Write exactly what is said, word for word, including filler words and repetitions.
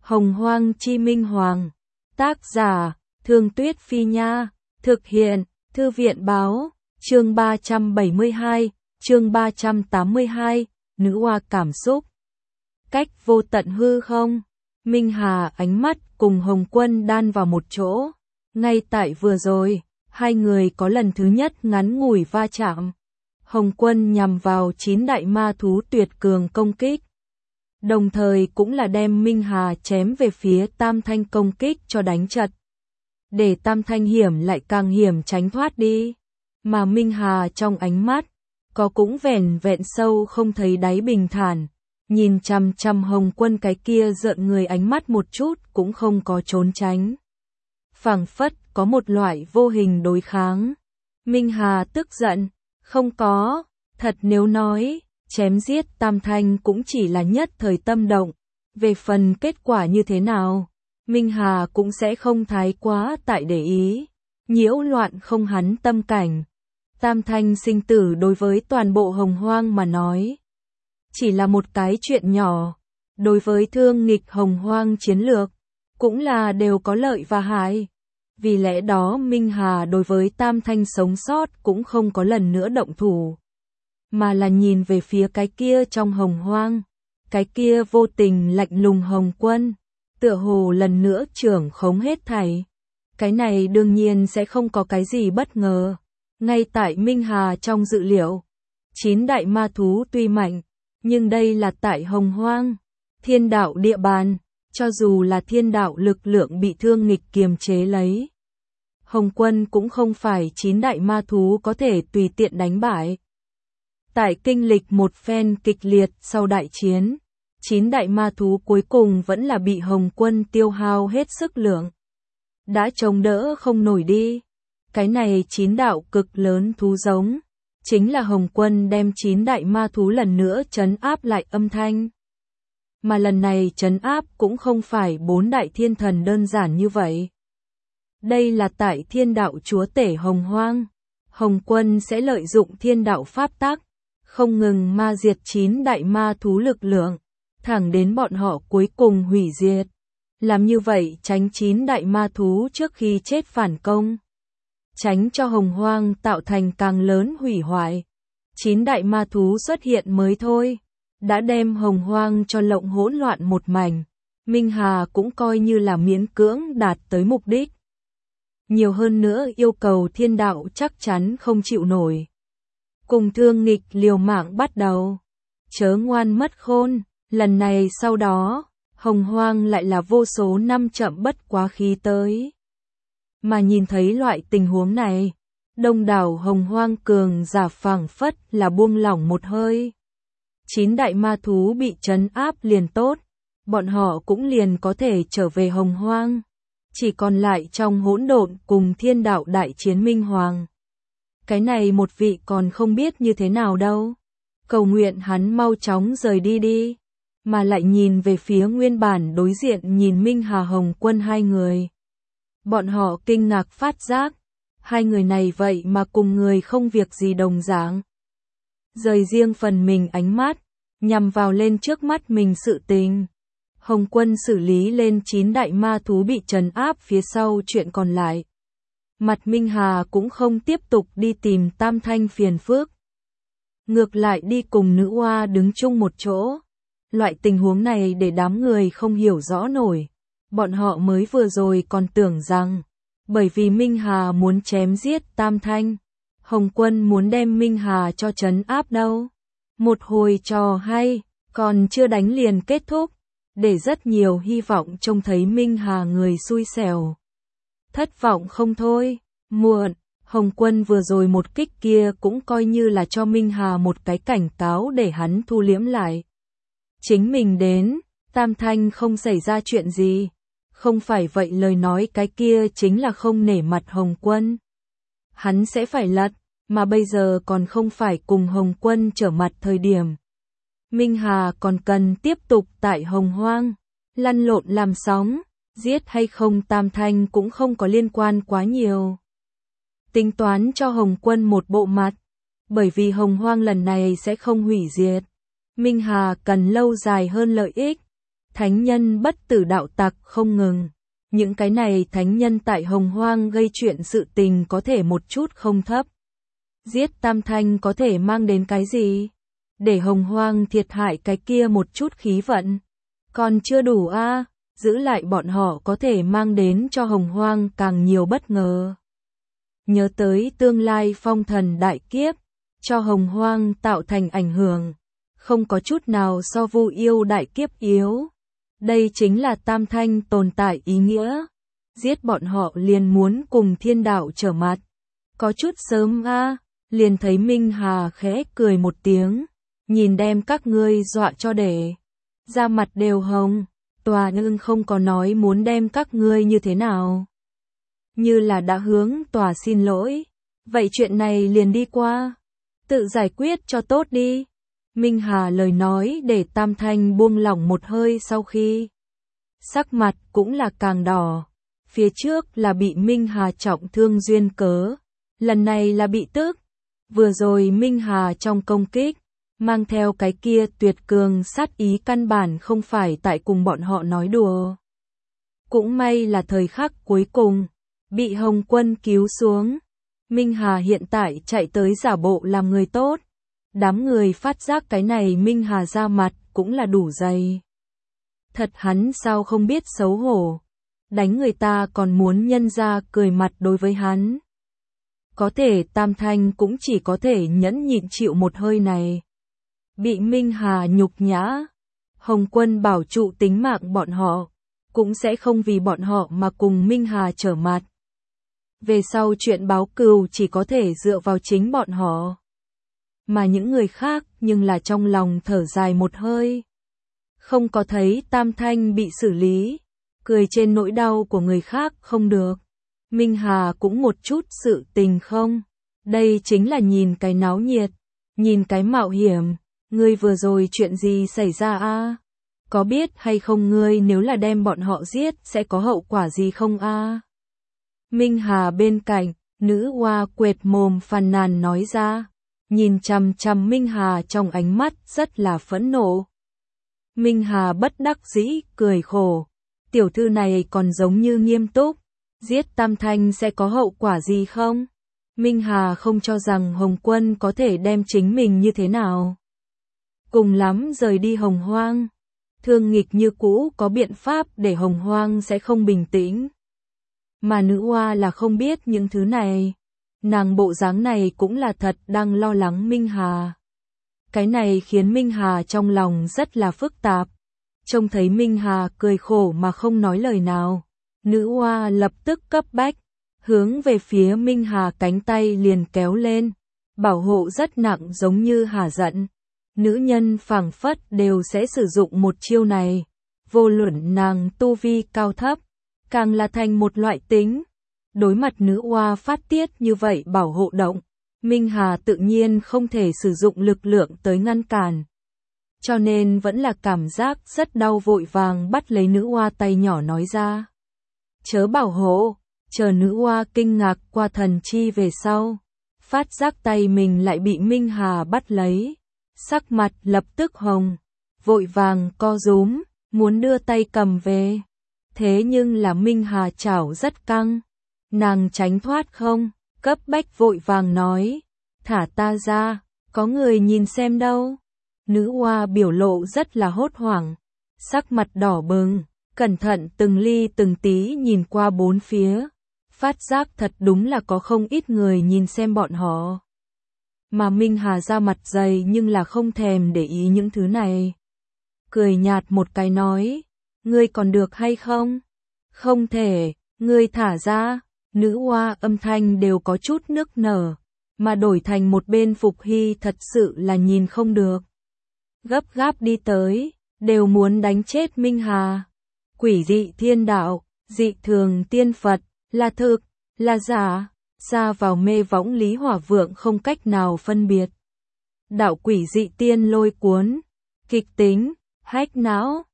Hồng Hoang Chi Minh Hoàng. Tác giả, Thương Tuyết Phi Nha. Thực hiện, Thư viện Báo. Chương ba trăm bảy mươi hai, chương ba trăm tám mươi hai, Nữ Hoa Cảm Xúc. Cách vô tận hư không. Minh Hà ánh mắt cùng Hồng Quân đan vào một chỗ. Ngay tại vừa rồi, hai người có lần thứ nhất ngắn ngủi va chạm. Hồng Quân nhằm vào chín đại ma thú tuyệt cường công kích. Đồng thời cũng là đem Minh Hà chém về phía Tam Thanh công kích cho đánh chật. Để Tam Thanh hiểm lại càng hiểm tránh thoát đi. Mà Minh Hà trong ánh mắt, có cũng vẻn vẹn sâu không thấy đáy bình thản. Nhìn chằm chằm Hồng Quân cái kia rợn người ánh mắt một chút cũng không có trốn tránh. Phảng phất có một loại vô hình đối kháng. Minh Hà tức giận, không có, thật nếu nói, chém giết Tam Thanh cũng chỉ là nhất thời tâm động. Về phần kết quả như thế nào, Minh Hà cũng sẽ không thái quá tại để ý, nhiễu loạn không hắn tâm cảnh. Tam Thanh sinh tử đối với toàn bộ Hồng Hoang mà nói, chỉ là một cái chuyện nhỏ. Đối với thương nghịch Hồng Hoang chiến lược, cũng là đều có lợi và hại. Vì lẽ đó Minh Hà đối với Tam Thanh sống sót cũng không có lần nữa động thủ, mà là nhìn về phía cái kia trong Hồng Hoang, cái kia vô tình lạnh lùng Hồng Quân, tựa hồ lần nữa trưởng khống hết thảy. Cái này đương nhiên sẽ không có cái gì bất ngờ. Ngay tại Minh Hà trong dự liệu, chín đại ma thú tuy mạnh, nhưng đây là tại Hồng Hoang, thiên đạo địa bàn, cho dù là thiên đạo lực lượng bị thương nghịch kiềm chế lấy. Hồng Quân cũng không phải chín đại ma thú có thể tùy tiện đánh bại. Tại kinh lịch một phen kịch liệt sau đại chiến, chín đại ma thú cuối cùng vẫn là bị Hồng Quân tiêu hao hết sức lượng. Đã chống đỡ không nổi đi. Cái này chín đạo cực lớn thú giống, chính là Hồng Quân đem chín đại ma thú lần nữa trấn áp lại âm thanh. Mà lần này trấn áp cũng không phải bốn đại thiên thần đơn giản như vậy. Đây là tại thiên đạo chúa tể Hồng Hoang. Hồng Quân sẽ lợi dụng thiên đạo pháp tắc, không ngừng ma diệt chín đại ma thú lực lượng, thẳng đến bọn họ cuối cùng hủy diệt. Làm như vậy tránh chín đại ma thú trước khi chết phản công, tránh cho Hồng Hoang tạo thành càng lớn hủy hoại. Chín đại ma thú xuất hiện mới thôi, đã đem Hồng Hoang cho lộng hỗn loạn một mảnh. Minh Hà cũng coi như là miễn cưỡng đạt tới mục đích. Nhiều hơn nữa yêu cầu thiên đạo chắc chắn không chịu nổi. Cùng thương nghịch liều mạng bắt đầu. Chớ ngoan mất khôn, lần này sau đó, Hồng Hoang lại là vô số năm chậm bất quá khí tới. Mà nhìn thấy loại tình huống này, đông đảo Hồng Hoang cường giả phảng phất là buông lỏng một hơi. Chín đại ma thú bị trấn áp liền tốt, bọn họ cũng liền có thể trở về Hồng Hoang. Chỉ còn lại trong hỗn độn cùng thiên đạo đại chiến Minh Hoàng. Cái này một vị còn không biết như thế nào đâu. Cầu nguyện hắn mau chóng rời đi đi. Mà lại nhìn về phía nguyên bản đối diện nhìn Minh Hà Hồng Quân hai người. Bọn họ kinh ngạc phát giác. Hai người này vậy mà cùng người không việc gì đồng dạng. Rời riêng phần mình ánh mắt, nhằm vào lên trước mắt mình sự tình. Hồng Quân xử lý lên chín đại ma thú bị trấn áp phía sau chuyện còn lại. Mặt Minh Hà cũng không tiếp tục đi tìm Tam Thanh phiền phức. Ngược lại đi cùng nữ oa đứng chung một chỗ. Loại tình huống này để đám người không hiểu rõ nổi. Bọn họ mới vừa rồi còn tưởng rằng, bởi vì Minh Hà muốn chém giết Tam Thanh, Hồng Quân muốn đem Minh Hà cho trấn áp đâu. Một hồi trò hay, còn chưa đánh liền kết thúc. Để rất nhiều hy vọng trông thấy Minh Hà người xui xẻo. Thất vọng không thôi, muộn, Hồng Quân vừa rồi một kích kia cũng coi như là cho Minh Hà một cái cảnh cáo để hắn thu liễm lại. Chính mình đến, Tam Thanh không xảy ra chuyện gì, không phải vậy lời nói cái kia chính là không nể mặt Hồng Quân. Hắn sẽ phải lật, mà bây giờ còn không phải cùng Hồng Quân trở mặt thời điểm. Minh Hà còn cần tiếp tục tại Hồng Hoang, lăn lộn làm sóng, giết hay không Tam Thanh cũng không có liên quan quá nhiều. Tính toán cho Hồng Quân một bộ mặt, bởi vì Hồng Hoang lần này sẽ không hủy diệt. Minh Hà cần lâu dài hơn lợi ích, thánh nhân bất tử đạo tặc không ngừng. Những cái này thánh nhân tại Hồng Hoang gây chuyện sự tình có thể một chút không thấp. Giết Tam Thanh có thể mang đến cái gì? Để Hồng Hoang thiệt hại cái kia một chút khí vận. Còn chưa đủ a, à, giữ lại bọn họ có thể mang đến cho Hồng Hoang càng nhiều bất ngờ. Nhớ tới tương lai phong thần đại kiếp, cho Hồng Hoang tạo thành ảnh hưởng, không có chút nào so Vu Yêu đại kiếp yếu. Đây chính là Tam Thanh tồn tại ý nghĩa. Giết bọn họ liền muốn cùng thiên đạo trở mặt. Có chút sớm a, à, liền thấy Minh Hà khẽ cười một tiếng, nhìn đem các ngươi dọa cho để da mặt đều hồng. Tòa nhưng không có nói muốn đem các ngươi như thế nào. Như là đã hướng tòa xin lỗi. Vậy chuyện này liền đi qua. Tự giải quyết cho tốt đi. Minh Hà lời nói để Tam Thanh buông lỏng một hơi sau khi. Sắc mặt cũng là càng đỏ. Phía trước là bị Minh Hà trọng thương duyên cớ. Lần này là bị tức. Vừa rồi Minh Hà trong công kích, mang theo cái kia tuyệt cường sát ý căn bản không phải tại cùng bọn họ nói đùa. Cũng may là thời khắc cuối cùng, bị Hồng Quân cứu xuống. Minh Hà hiện tại chạy tới giả bộ làm người tốt. Đám người phát giác cái này Minh Hà ra mặt cũng là đủ dày. Thật hắn sao không biết xấu hổ. Đánh người ta còn muốn nhân ra cười mặt đối với hắn. Có thể Tam Thanh cũng chỉ có thể nhẫn nhịn chịu một hơi này. Bị Minh Hà nhục nhã, Hồng Quân bảo trụ tính mạng bọn họ, cũng sẽ không vì bọn họ mà cùng Minh Hà trở mặt. Về sau chuyện báo cừu chỉ có thể dựa vào chính bọn họ. Mà những người khác nhưng là trong lòng thở dài một hơi. Không có thấy Tam Thanh bị xử lý, cười trên nỗi đau của người khác không được. Minh Hà cũng một chút sự tình không. Đây chính là nhìn cái náo nhiệt, nhìn cái mạo hiểm. Ngươi vừa rồi chuyện gì xảy ra a? Có biết hay không ngươi nếu là đem bọn họ giết sẽ có hậu quả gì không a? Minh Hà bên cạnh, nữ oa quệt mồm phàn nàn nói ra, nhìn chằm chằm Minh Hà trong ánh mắt rất là phẫn nộ. Minh Hà bất đắc dĩ cười khổ, tiểu thư này còn giống như nghiêm túc, giết Tam Thanh sẽ có hậu quả gì không? Minh Hà không cho rằng Hồng Quân có thể đem chính mình như thế nào. Cùng lắm rời đi Hồng Hoang. Thương nghịch như cũ có biện pháp để Hồng Hoang sẽ không bình tĩnh. Mà nữ oa là không biết những thứ này. Nàng bộ dáng này cũng là thật đang lo lắng Minh Hà. Cái này khiến Minh Hà trong lòng rất là phức tạp. Trông thấy Minh Hà cười khổ mà không nói lời nào. Nữ oa lập tức cấp bách, hướng về phía Minh Hà cánh tay liền kéo lên. Bảo hộ rất nặng giống như hà giận. Nữ nhân phảng phất đều sẽ sử dụng một chiêu này, vô luận nàng tu vi cao thấp, càng là thành một loại tính. Đối mặt nữ oa phát tiết như vậy bảo hộ động, Minh Hà tự nhiên không thể sử dụng lực lượng tới ngăn cản. Cho nên vẫn là cảm giác rất đau vội vàng bắt lấy nữ oa tay nhỏ nói ra. Chớ bảo hộ, chờ nữ oa kinh ngạc qua thần chi về sau, phát giác tay mình lại bị Minh Hà bắt lấy. Sắc mặt lập tức hồng, vội vàng co rúm, muốn đưa tay cầm về. Thế nhưng là Minh Hà chảo rất căng, nàng tránh thoát không, cấp bách vội vàng nói, thả ta ra, có người nhìn xem đâu. Nữ oa biểu lộ rất là hốt hoảng, sắc mặt đỏ bừng, cẩn thận từng ly từng tí nhìn qua bốn phía, phát giác thật đúng là có không ít người nhìn xem bọn họ. Mà Minh Hà ra mặt dày nhưng là không thèm để ý những thứ này. Cười nhạt một cái nói, ngươi còn được hay không? Không thể, ngươi thả ra. Nữ oa âm thanh đều có chút nức nở, mà đổi thành một bên Phục Hy thật sự là nhìn không được. Gấp gáp đi tới, đều muốn đánh chết Minh Hà. Quỷ dị thiên đạo, dị thường tiên Phật, là thực, là giả. Ra vào mê võng Lý Hỏa Vượng không cách nào phân biệt. Đạo quỷ dị tiên lôi cuốn, kịch tính, hách não,